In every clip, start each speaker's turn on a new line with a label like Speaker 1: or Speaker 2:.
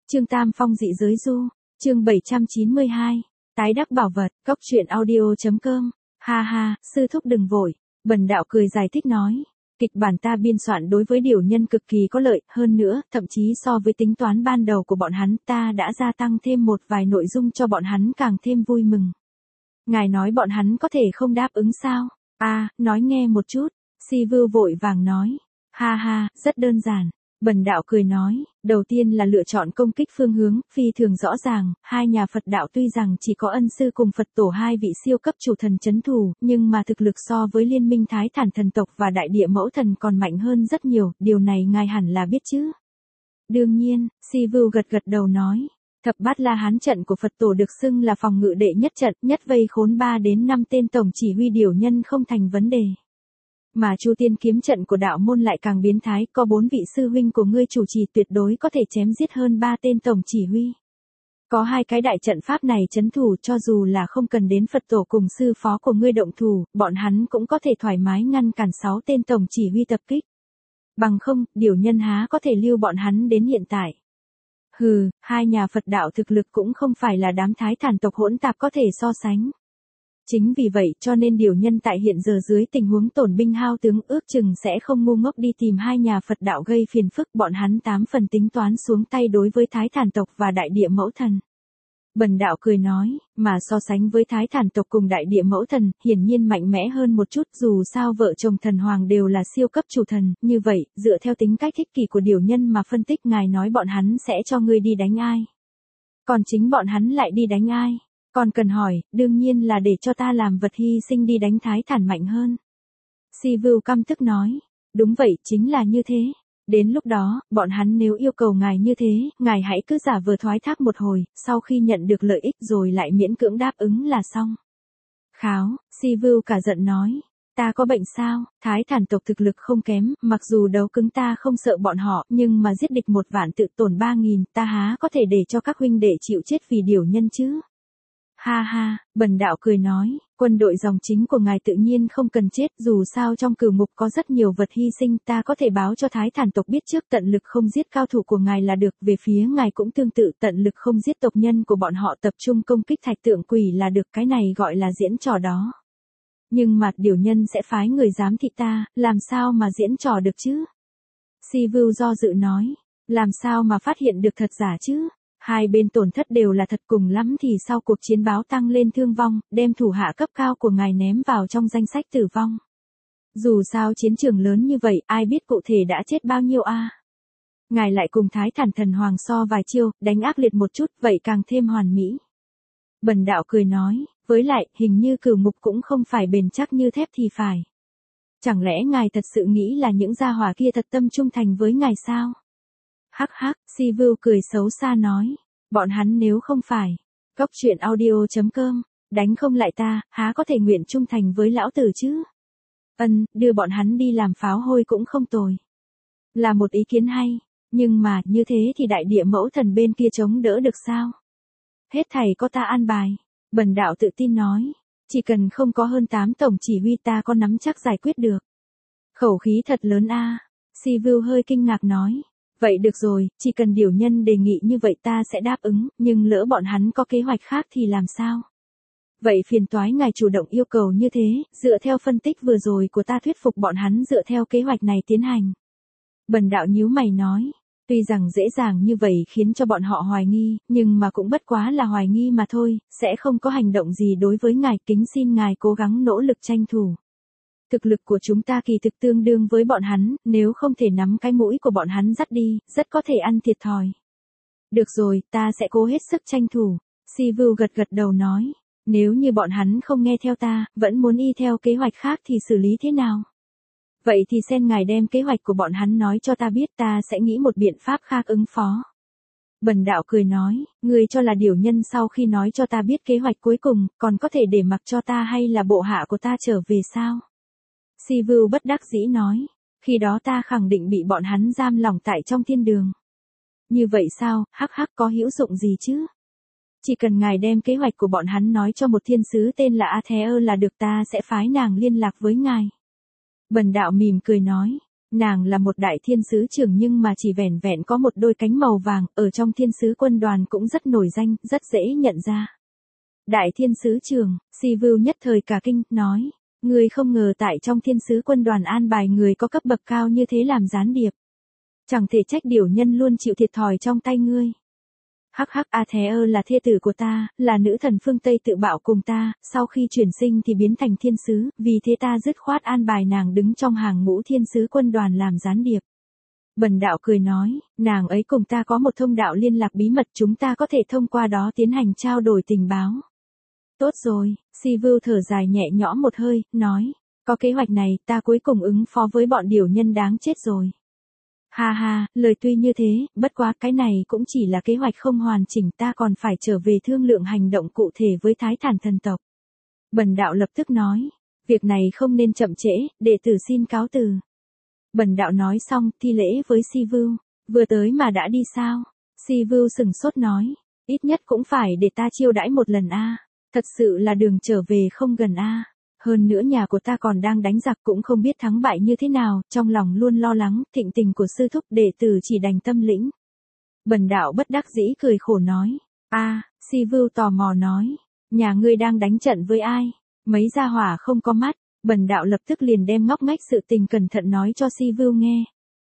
Speaker 1: Chương Tam Phong dị giới du, chương 792, tái đắc bảo vật, cóc truyện audio.com, ha ha, sư thúc đừng vội, Bần đạo cười giải thích nói, kịch bản ta biên soạn đối với điều nhân cực kỳ có lợi, hơn nữa, thậm chí so với tính toán ban đầu của bọn hắn ta đã gia tăng thêm một vài nội dung cho bọn hắn càng thêm vui mừng. Ngài nói bọn hắn có thể không đáp ứng sao? Nói nghe một chút, Si Vưu vội vàng nói, ha ha, rất đơn giản. Bần đạo cười nói, đầu tiên là lựa chọn công kích phương hướng, phi thường rõ ràng, hai nhà Phật đạo tuy rằng chỉ có ân sư cùng Phật tổ hai vị siêu cấp chủ thần chấn thủ, nhưng mà thực lực so với liên minh Thái Thản thần tộc và đại địa mẫu thần còn mạnh hơn rất nhiều, điều này ngài hẳn là biết chứ. Đương nhiên, Si Vưu gật gật đầu nói, thập bát la hán trận của Phật tổ được xưng là phòng ngự đệ nhất trận, nhất vây khốn 3 đến 5 tên tổng chỉ huy điều nhân không thành vấn đề. Mà Chu Tiên kiếm trận của đạo môn lại càng biến thái, có 4 vị sư huynh của ngươi chủ trì tuyệt đối có thể chém giết hơn 3 tên tổng chỉ huy. Có 2 cái đại trận pháp này chấn thủ, cho dù là không cần đến Phật tổ cùng sư phó của ngươi động thủ, bọn hắn cũng có thể thoải mái ngăn cản 6 tên tổng chỉ huy tập kích. Bằng không, điều nhân há có thể lưu bọn hắn đến hiện tại. Hừ, hai nhà Phật đạo thực lực cũng không phải là đám Thái Thản tộc hỗn tạp có thể so sánh. Chính vì vậy cho nên điều nhân tại hiện giờ dưới tình huống tổn binh hao tướng ước chừng sẽ không ngu ngốc đi tìm hai nhà Phật đạo gây phiền phức, bọn hắn 8 phần tính toán xuống tay đối với Thái Thản tộc và đại địa mẫu thần. Bần đạo cười nói, mà so sánh với Thái Thản tộc cùng đại địa mẫu thần, hiển nhiên mạnh mẽ hơn một chút, dù sao vợ chồng thần hoàng đều là siêu cấp chủ thần, như vậy, dựa theo tính cách ích kỷ của điều nhân mà phân tích, ngài nói bọn hắn sẽ cho ngươi đi đánh ai. Còn chính bọn hắn lại đi đánh ai? Còn cần hỏi, đương nhiên là để cho ta làm vật hy sinh đi đánh Thái Thản mạnh hơn. Si Vưu căm tức nói, đúng vậy, chính là như thế. Đến lúc đó, bọn hắn nếu yêu cầu ngài như thế, ngài hãy cứ giả vờ thoái thác một hồi, sau khi nhận được lợi ích rồi lại miễn cưỡng đáp ứng là xong. Kháo, Si Vưu cả giận nói, ta có bệnh sao? Thái Thản tộc thực lực không kém, mặc dù đấu cứng ta không sợ bọn họ, nhưng mà giết địch 1 vạn tự tổn 3.000, ta há có thể để cho các huynh đệ chịu chết vì điều nhân chứ? Ha ha, Bần đạo cười nói, quân đội dòng chính của ngài tự nhiên không cần chết, dù sao trong cửu ngục có rất nhiều vật hy sinh, ta có thể báo cho Thái Thản tộc biết trước, tận lực không giết cao thủ của ngài là được, về phía ngài cũng tương tự, tận lực không giết tộc nhân của bọn họ, tập trung công kích thạch tượng quỷ là được, cái này gọi là diễn trò đó. Nhưng mà điều nhân sẽ phái người giám thị ta, làm sao mà diễn trò được chứ? Si Vưu do dự nói, làm sao mà phát hiện được thật giả chứ? Hai bên tổn thất đều là thật, cùng lắm thì sau cuộc chiến báo tăng lên thương vong, đem thủ hạ cấp cao của ngài ném vào trong danh sách tử vong. Dù sao chiến trường lớn như vậy, ai biết cụ thể đã chết bao nhiêu a? Ngài lại cùng Thái Thản thần hoàng so vài chiêu, đánh ác liệt một chút, vậy càng thêm hoàn mỹ. Bần đạo cười nói, với lại, hình như cửu ngục cũng không phải bền chắc như thép thì phải. Chẳng lẽ ngài thật sự nghĩ là những gia hỏa kia thật tâm trung thành với ngài sao? Hắc hắc, Si Vưu cười xấu xa nói, bọn hắn nếu không phải, cóc truyện audio.com, đánh không lại ta, há có thể nguyện trung thành với lão tử chứ? Đưa bọn hắn đi làm pháo hôi cũng không tồi. Là một ý kiến hay, nhưng mà, như thế thì đại địa mẫu thần bên kia chống đỡ được sao? Hết thảy có ta an bài. Bần đạo tự tin nói, chỉ cần không có hơn 8 tổng chỉ huy ta có nắm chắc giải quyết được. Khẩu khí thật lớn a. Si Vưu hơi kinh ngạc nói. Vậy được rồi, chỉ cần điều nhân đề nghị như vậy ta sẽ đáp ứng, nhưng lỡ bọn hắn có kế hoạch khác thì làm sao? Vậy phiền toái ngài chủ động yêu cầu như thế, dựa theo phân tích vừa rồi của ta thuyết phục bọn hắn dựa theo kế hoạch này tiến hành. Bần đạo nhíu mày nói, tuy rằng dễ dàng như vậy khiến cho bọn họ hoài nghi, nhưng mà cũng bất quá là hoài nghi mà thôi, sẽ không có hành động gì đối với ngài, kính xin ngài cố gắng nỗ lực tranh thủ. Thực lực của chúng ta kỳ thực tương đương với bọn hắn, nếu không thể nắm cái mũi của bọn hắn dắt đi, rất có thể ăn thiệt thòi. Được rồi, ta sẽ cố hết sức tranh thủ. Si Vưu gật gật đầu nói, nếu như bọn hắn không nghe theo ta, vẫn muốn y theo kế hoạch khác thì xử lý thế nào? Vậy thì xin ngài đem kế hoạch của bọn hắn nói cho ta biết, ta sẽ nghĩ một biện pháp khác ứng phó. Bần đạo cười nói, ngươi cho là điều nhân sau khi nói cho ta biết kế hoạch cuối cùng, còn có thể để mặc cho ta hay là bộ hạ của ta trở về sao? Si Vưu bất đắc dĩ nói, khi đó ta khẳng định bị bọn hắn giam lỏng tại trong thiên đường. Như vậy sao, hắc hắc, có hữu dụng gì chứ? Chỉ cần ngài đem kế hoạch của bọn hắn nói cho một thiên sứ tên là Athea là được, ta sẽ phái nàng liên lạc với ngài. Bần đạo mỉm cười nói, Nàng là một đại thiên sứ trưởng nhưng mà chỉ vẻn vẹn có một đôi cánh màu vàng, ở trong thiên sứ quân đoàn cũng rất nổi danh, rất dễ nhận ra. Đại thiên sứ trưởng, Sivu nhất thời cả kinh, nói, ngươi không ngờ tại trong thiên sứ quân đoàn an bài người có cấp bậc cao như thế làm gián điệp. Chẳng thể trách điểu nhân luôn chịu thiệt thòi trong tay ngươi. Hắc hắc, Aether là thê tử của ta, là nữ thần phương Tây tự bạo cùng ta, sau khi chuyển sinh thì biến thành thiên sứ, vì thế ta dứt khoát an bài nàng đứng trong hàng ngũ thiên sứ quân đoàn làm gián điệp. Bần đạo cười nói, nàng ấy cùng ta có một thông đạo liên lạc bí mật, chúng ta có thể thông qua đó tiến hành trao đổi tình báo. Tốt rồi, Sivu thở dài nhẹ nhõm một hơi, nói, có kế hoạch này, ta cuối cùng ứng phó với bọn điểu nhân đáng chết rồi. Ha ha, lời tuy như thế, bất quá cái này cũng chỉ là kế hoạch không hoàn chỉnh, ta còn phải trở về thương lượng hành động cụ thể với Thái Thản thần tộc. Bần đạo lập tức nói, việc này không nên chậm trễ, đệ tử xin cáo từ. Bần đạo nói xong, thi lễ với Sivu, vừa tới mà đã đi sao? Sivu sừng sốt nói, ít nhất cũng phải để ta chiêu đãi một lần a. Thật sự là đường trở về không gần a. Hơn nữa nhà của ta còn đang đánh giặc cũng không biết thắng bại như thế nào, trong lòng luôn lo lắng, thịnh tình của sư thúc đệ tử chỉ đành tâm lĩnh. Bần đạo bất đắc dĩ cười khổ nói, Sivu tò mò nói, nhà ngươi đang đánh trận với ai? Mấy gia hỏa không có mắt, bần đạo lập tức liền đem ngóc ngách sự tình cẩn thận nói cho Sivu nghe.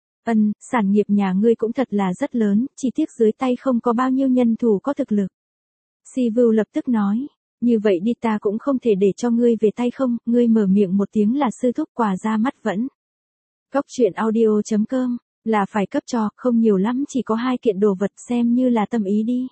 Speaker 1: Sản nghiệp nhà ngươi cũng thật là rất lớn, chỉ tiếc dưới tay không có bao nhiêu nhân thủ có thực lực. Sivu lập tức nói, như vậy đi ta cũng không thể để cho ngươi về tay không, ngươi mở miệng một tiếng là sư thúc quà ra mắt vẫn. Cóc truyện audio.com, là phải cấp cho, không nhiều lắm chỉ có 2 kiện đồ vật xem như là tâm ý đi.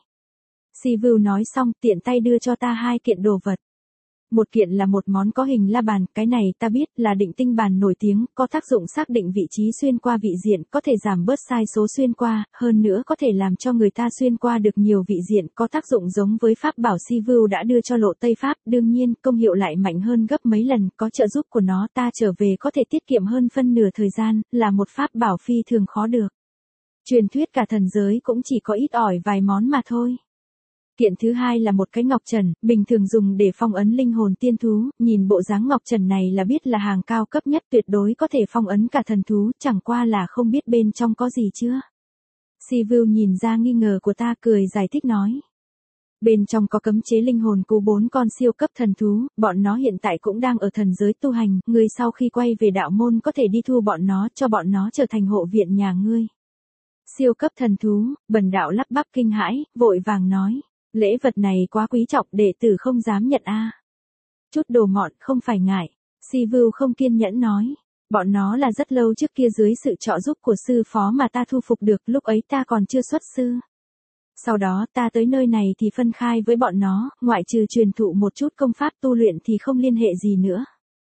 Speaker 1: Sivu nói xong tiện tay đưa cho ta 2 kiện đồ vật. Một kiện là một món có hình la bàn, cái này ta biết là định tinh bàn nổi tiếng, có tác dụng xác định vị trí xuyên qua vị diện, có thể giảm bớt sai số xuyên qua, hơn nữa có thể làm cho người ta xuyên qua được nhiều vị diện, có tác dụng giống với pháp bảo Sivu đã đưa cho Lộ Tây Pháp, đương nhiên công hiệu lại mạnh hơn gấp mấy lần, có trợ giúp của nó ta trở về có thể tiết kiệm hơn phân nửa thời gian, là một pháp bảo phi thường khó được. Truyền thuyết cả thần giới cũng chỉ có ít ỏi vài món mà thôi. Kiện thứ hai là một cái ngọc trần, bình thường dùng để phong ấn linh hồn tiên thú, nhìn bộ dáng ngọc trần này là biết là hàng cao cấp nhất tuyệt đối có thể phong ấn cả thần thú, chẳng qua là không biết bên trong có gì chưa. Sivu nhìn ra nghi ngờ của ta cười giải thích nói. Bên trong có cấm chế linh hồn cứu 4 con siêu cấp thần thú, bọn nó hiện tại cũng đang ở thần giới tu hành, ngươi sau khi quay về đạo môn có thể đi thu bọn nó, cho bọn nó trở thành hộ viện nhà ngươi. Siêu cấp thần thú, bần đạo lắp bắp kinh hãi, vội vàng nói. Lễ vật này quá quý trọng, đệ tử không dám nhận a. Chút đồ mọn không phải ngại. Sivu không kiên nhẫn nói. Bọn nó là rất lâu trước kia dưới sự trợ giúp của sư phó mà ta thu phục được, lúc ấy ta còn chưa xuất sư. Sau đó ta tới nơi này thì phân khai với bọn nó, ngoại trừ truyền thụ một chút công pháp tu luyện thì không liên hệ gì nữa.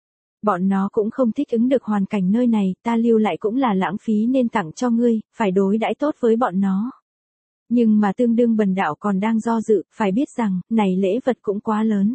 Speaker 1: Bọn nó cũng không thích ứng được hoàn cảnh nơi này, ta lưu lại cũng là lãng phí nên tặng cho ngươi, phải đối đãi tốt với bọn nó. Nhưng mà tương đương bần đạo còn đang do dự, phải biết rằng, này lễ vật cũng quá lớn.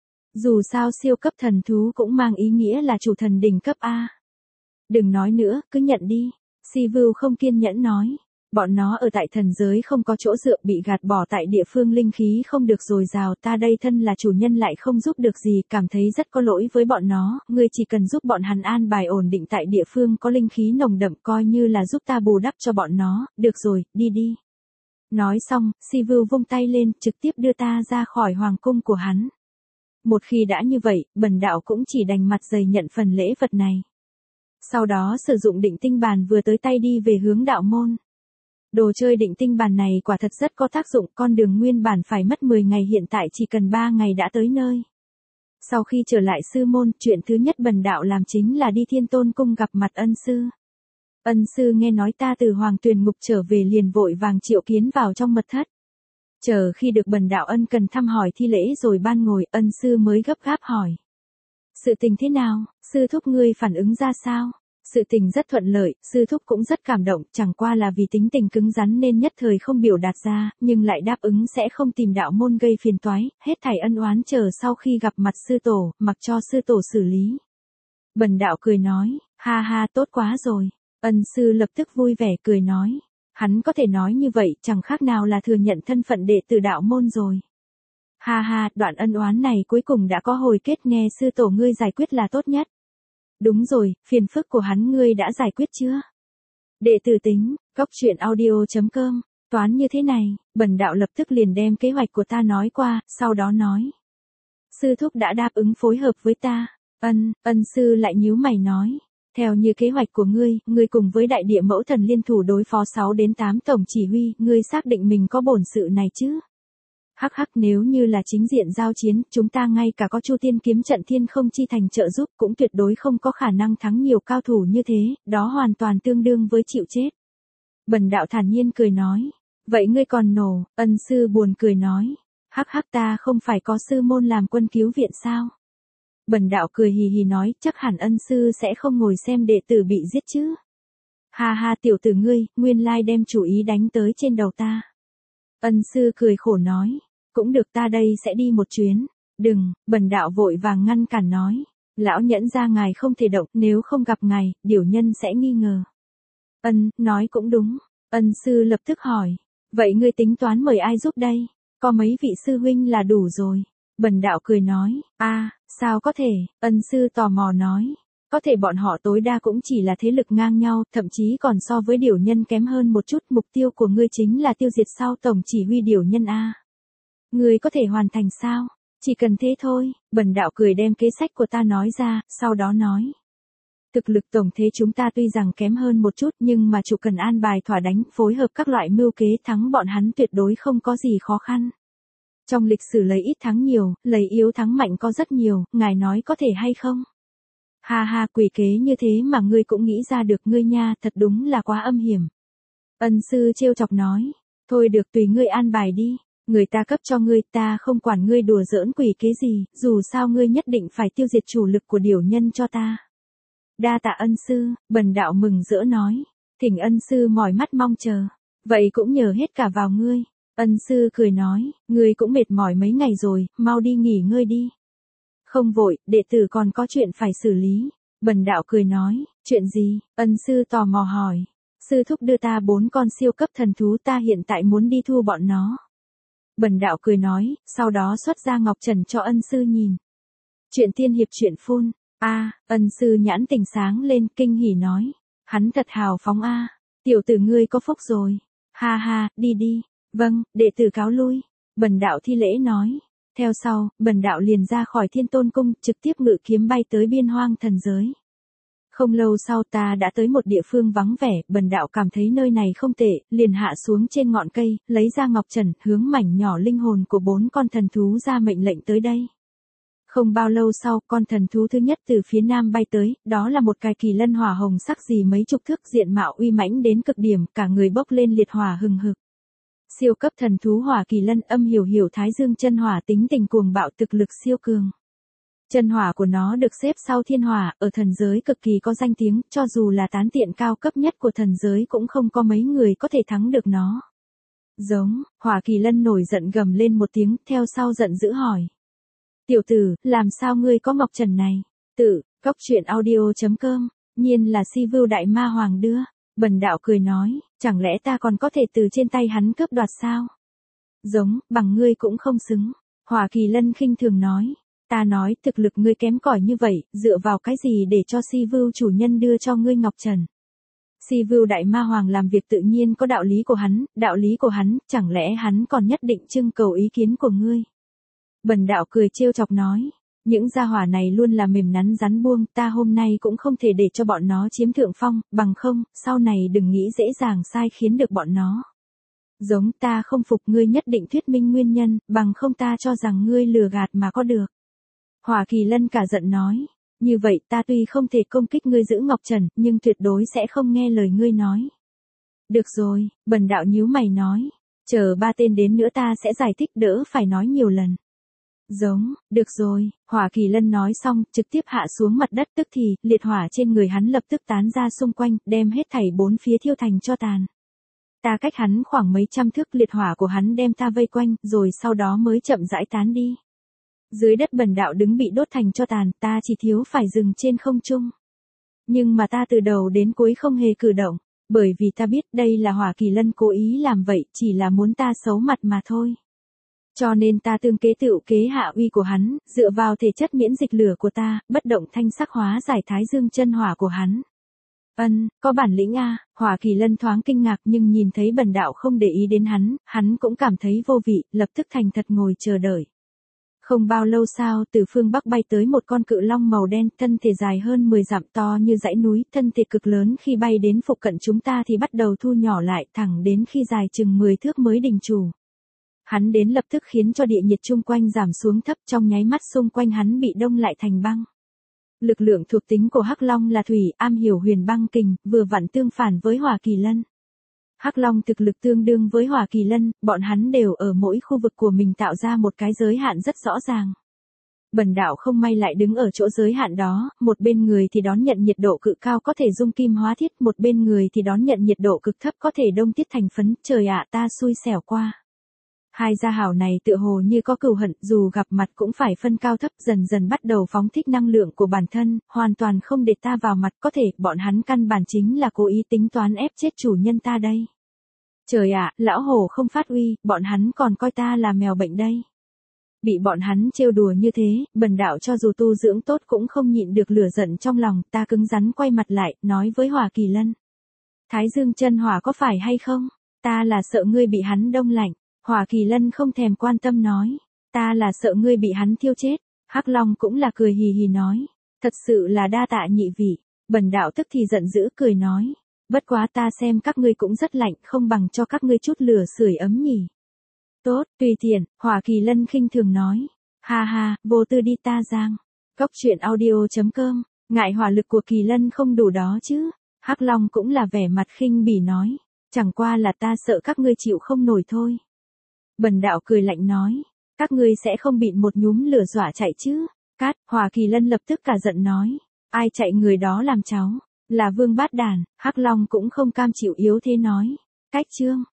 Speaker 1: Dù sao siêu cấp thần thú cũng mang ý nghĩa là chủ thần đỉnh cấp A. Đừng nói nữa, cứ nhận đi. Sivu không kiên nhẫn nói. Bọn nó ở tại thần giới không có chỗ dựa, bị gạt bỏ tại địa phương linh khí không được dồi dào, ta đây thân là chủ nhân lại không giúp được gì, cảm thấy rất có lỗi với bọn nó, ngươi chỉ cần giúp bọn hắn an bài ổn định tại địa phương có linh khí nồng đậm, coi như là giúp ta bù đắp cho bọn nó, được rồi, đi đi. Nói xong, Sivu vung tay lên, trực tiếp đưa ta ra khỏi hoàng cung của hắn. Một khi đã như vậy, bần đạo cũng chỉ đành mặt dày nhận phần lễ vật này. Sau đó sử dụng định tinh bàn vừa tới tay đi về hướng đạo môn. Đồ chơi định tinh bàn này quả thật rất có tác dụng, con đường nguyên bản phải mất 10 ngày hiện tại chỉ cần 3 ngày đã tới nơi. Sau khi trở lại sư môn, chuyện thứ nhất bần đạo làm chính là đi Thiên Tôn cung gặp mặt ân sư. Ân sư nghe nói ta từ Hoàng Tuyền Ngục trở về liền vội vàng triệu kiến vào trong mật thất. Chờ khi được bần đạo ân cần thăm hỏi thi lễ rồi ban ngồi, ân sư mới gấp gáp hỏi. Sự tình thế nào, sư thúc ngươi phản ứng ra sao? Sự tình rất thuận lợi, sư thúc cũng rất cảm động, chẳng qua là vì tính tình cứng rắn nên nhất thời không biểu đạt ra, nhưng lại đáp ứng sẽ không tìm đạo môn gây phiền toái, hết thảy ân oán chờ sau khi gặp mặt sư tổ, mặc cho sư tổ xử lý. Bần đạo cười nói, ha ha tốt quá rồi. Ân sư lập tức vui vẻ cười nói. Hắn có thể nói như vậy chẳng khác nào là thừa nhận thân phận đệ tử đạo môn rồi. Ha ha, đoạn ân oán này cuối cùng đã có hồi kết, nghe sư tổ ngươi giải quyết là tốt nhất. Đúng rồi, phiền phức của hắn ngươi đã giải quyết chưa? Đệ tử tính, cóc truyện audio.com, toán như thế này, bần đạo lập tức liền đem kế hoạch của ta nói qua, sau đó nói. Sư thúc đã đáp ứng phối hợp với ta. Ân sư lại nhíu mày nói. Theo như kế hoạch của ngươi cùng với đại địa mẫu thần liên thủ đối phó 6 đến 8 tổng chỉ huy, ngươi xác định mình có bổn sự này chứ? Hắc hắc, nếu như là chính diện giao chiến, chúng ta ngay cả có Chu Tiên kiếm trận thiên không chi thành trợ giúp cũng tuyệt đối không có khả năng thắng nhiều cao thủ như thế, đó hoàn toàn tương đương với chịu chết. Bần đạo thản nhiên cười nói. Vậy ngươi còn nổ? Ân sư buồn cười nói. Hắc hắc, ta không phải có sư môn làm quân cứu viện sao? Bần đạo cười hì hì nói, chắc hẳn ân sư sẽ không ngồi xem đệ tử bị giết chứ. Ha ha, tiểu tử ngươi, nguyên lai đem chủ ý đánh tới trên đầu ta. Ân sư cười khổ nói, cũng được, ta đây sẽ đi một chuyến. Đừng, bần đạo vội vàng ngăn cản nói. Lão nhẫn ra ngài không thể động, nếu không gặp ngài, điểu nhân sẽ nghi ngờ. Nói cũng đúng. Ân sư lập tức hỏi, vậy ngươi tính toán mời ai giúp đây? Có mấy vị sư huynh là đủ rồi. Bần đạo cười nói, sao có thể? Ân sư tò mò nói, có thể bọn họ tối đa cũng chỉ là thế lực ngang nhau, thậm chí còn so với điểu nhân kém hơn một chút. Mục tiêu của ngươi chính là tiêu diệt sau tổng chỉ huy điểu nhân a. Ngươi có thể hoàn thành sao? Chỉ cần thế thôi. Bần đạo cười đem kế sách của ta nói ra, sau đó nói. Thực lực tổng thế chúng ta tuy rằng kém hơn một chút, nhưng mà chủ cần an bài thỏa đánh, phối hợp các loại mưu kế, thắng bọn hắn tuyệt đối không có gì khó khăn. Trong lịch sử lấy ít thắng nhiều, lấy yếu thắng mạnh có rất nhiều, ngài nói có thể hay không? Ha ha, quỷ kế như thế mà ngươi cũng nghĩ ra được, ngươi nha, thật đúng là quá âm hiểm. Ân sư trêu chọc nói, thôi được, tùy ngươi an bài đi, người ta cấp cho ngươi, ta không quản ngươi đùa giỡn quỷ kế gì, dù sao ngươi nhất định phải tiêu diệt chủ lực của điểu nhân cho ta. Đa tạ ân sư, bần đạo mừng rỡ nói, thỉnh ân sư mỏi mắt mong chờ, vậy cũng nhờ hết cả vào ngươi. Ân sư cười nói, ngươi cũng mệt mỏi mấy ngày rồi, mau đi nghỉ ngơi đi. Không vội, đệ tử còn có chuyện phải xử lý. Bần đạo cười nói, chuyện gì? Ân sư tò mò hỏi. Sư thúc đưa ta 4 con siêu cấp thần thú, ta hiện tại muốn đi thu bọn nó. Bần đạo cười nói, sau đó xuất ra ngọc trần cho ân sư nhìn. Chuyện tiên hiệp chuyện phun. Ân sư nhãn tình sáng lên, kinh hỉ nói. Hắn thật hào phóng tiểu tử ngươi có phúc rồi. Ha ha, đi đi. Vâng, đệ tử cáo lui. Bần đạo thi lễ nói. Theo sau, bần đạo liền ra khỏi Thiên Tôn Cung, trực tiếp ngự kiếm bay tới biên hoang thần giới. Không lâu sau ta đã tới một địa phương vắng vẻ, bần đạo cảm thấy nơi này không tệ, liền hạ xuống trên ngọn cây, lấy ra ngọc trần, hướng mảnh nhỏ linh hồn của 4 con thần thú ra mệnh lệnh tới đây. Không bao lâu sau, con thần thú thứ nhất từ phía nam bay tới, đó là một cái kỳ lân hỏa hồng sắc gì mấy chục thước, diện mạo uy mãnh đến cực điểm, cả người bốc lên liệt hỏa hừng hực. Siêu cấp thần thú hỏa kỳ lân, âm hiểu thái dương chân hỏa, tính tình cuồng bạo, thực lực siêu cường. Chân hỏa của nó được xếp sau thiên hỏa, ở thần giới cực kỳ có danh tiếng, cho dù là tán tiện cao cấp nhất của thần giới cũng không có mấy người có thể thắng được nó. Giống, hỏa kỳ lân nổi giận gầm lên một tiếng, theo sau giận dữ hỏi. Tiểu tử, làm sao ngươi có ngọc trần này? Cóc truyện audio.com, nhiên là Si Vưu Đại Ma Hoàng đưa. Bần đạo cười nói, chẳng lẽ ta còn có thể từ trên tay hắn cướp đoạt sao? Giống, bằng ngươi cũng không xứng. Hỏa kỳ lân khinh thường nói. Ta nói, thực lực ngươi kém cỏi như vậy, dựa vào cái gì để cho Si Vưu chủ nhân đưa cho ngươi ngọc trần? Si Vưu Đại Ma Hoàng làm việc tự nhiên có đạo lý của hắn, chẳng lẽ hắn còn nhất định trưng cầu ý kiến của ngươi? Bần đạo cười trêu chọc nói. Những gia hỏa này luôn là mềm nắn rắn buông, ta hôm nay cũng không thể để cho bọn nó chiếm thượng phong, bằng không, sau này đừng nghĩ dễ dàng sai khiến được bọn nó. Giống, ta không phục, ngươi nhất định thuyết minh nguyên nhân, bằng không ta cho rằng ngươi lừa gạt mà có được. Hỏa kỳ lân cả giận nói, như vậy ta tuy không thể công kích ngươi giữ ngọc trần, nhưng tuyệt đối sẽ không nghe lời ngươi nói. Được rồi, bần đạo nhíu mày nói, chờ 3 tên đến nữa ta sẽ giải thích, đỡ phải nói nhiều lần. Giống, được rồi, hỏa kỳ lân nói xong, trực tiếp hạ xuống mặt đất, tức thì, liệt hỏa trên người hắn lập tức tán ra xung quanh, đem hết thảy 4 phía thiêu thành tro tàn. Ta cách hắn khoảng mấy trăm thước, liệt hỏa của hắn đem ta vây quanh, rồi sau đó mới chậm rãi tán đi. Dưới đất bần đạo đứng bị đốt thành tro tàn, ta chỉ thiếu phải dừng trên không trung. Nhưng mà ta từ đầu đến cuối không hề cử động, bởi vì ta biết đây là hỏa kỳ lân cố ý làm vậy, chỉ là muốn ta xấu mặt mà thôi. Cho nên ta tương kế tựu kế hạ uy của hắn, dựa vào thể chất miễn dịch lửa của ta, bất động thanh sắc hóa giải Thái Dương chân hỏa của hắn. Có bản lĩnh a. Hỏa Kỳ Lân thoáng kinh ngạc nhưng nhìn thấy Bần đạo không để ý đến hắn cũng cảm thấy vô vị, lập tức thành thật ngồi chờ đợi. Không bao lâu sau, từ phương Bắc bay tới một con cự long màu đen, thân thể dài hơn 10 dặm, to như dãy núi, thân thể cực lớn, khi bay đến phụ cận chúng ta thì bắt đầu thu nhỏ lại, thẳng đến khi dài chừng 10 thước mới đình trù. Hắn đến lập tức khiến cho địa nhiệt chung quanh giảm xuống thấp, trong nháy mắt xung quanh hắn bị đông lại thành băng. Lực lượng thuộc tính của Hắc Long là thủy, am hiểu huyền băng kình, vừa vặn tương phản với Hỏa Kỳ Lân. Hắc Long thực lực tương đương với Hỏa Kỳ Lân, bọn hắn đều ở mỗi khu vực của mình tạo ra một cái giới hạn rất rõ ràng. Bần đạo không may lại đứng ở chỗ giới hạn đó, một bên người thì đón nhận nhiệt độ cực cao có thể dung kim hóa thiết, một bên người thì đón nhận nhiệt độ cực thấp có thể đông tiết thành phấn, trời ạ ta xui xẻo qua. Hai gia hảo này tựa hồ như có cừu hận, dù gặp mặt cũng phải phân cao thấp, dần dần bắt đầu phóng thích năng lượng của bản thân, hoàn toàn không để ta vào mặt, có thể, bọn hắn căn bản chính là cố ý tính toán ép chết chủ nhân ta đây. Trời ạ, lão hổ không phát uy, bọn hắn còn coi ta là mèo bệnh đây. Bị bọn hắn trêu đùa như thế, bần đạo cho dù tu dưỡng tốt cũng không nhịn được lửa giận trong lòng, ta cứng rắn quay mặt lại, nói với Hỏa Kỳ Lân. Thái Dương chân hỏa có phải hay không? Ta là sợ ngươi bị hắn đông lạnh. Hỏa Kỳ Lân không thèm quan tâm nói. Ta là sợ ngươi bị hắn thiêu chết. Hắc Long cũng là cười hì hì nói. Thật sự là đa tạ nhị vị. Bần đạo tức thì giận dữ cười nói. Bất quá ta xem các ngươi cũng rất lạnh, không bằng cho các ngươi chút lửa sưởi ấm nhỉ. Tốt, tùy tiện, Hỏa Kỳ Lân khinh thường nói. Ha ha, vô tư đi ta giang. Cốc truyện audio.com, ngại hỏa lực của Kỳ Lân không đủ đó chứ. Hắc Long cũng là vẻ mặt khinh bỉ nói. Chẳng qua là ta sợ các ngươi chịu không nổi thôi. Bần đạo cười lạnh nói. Các ngươi sẽ không bị một nhúm lửa dọa chạy chứ. Cát, Hỏa Kỳ Lân lập tức cả giận nói. Ai chạy người đó làm cháu. Là Vương Bát Đàn, Hắc Long cũng không cam chịu yếu thế nói. Cách chương.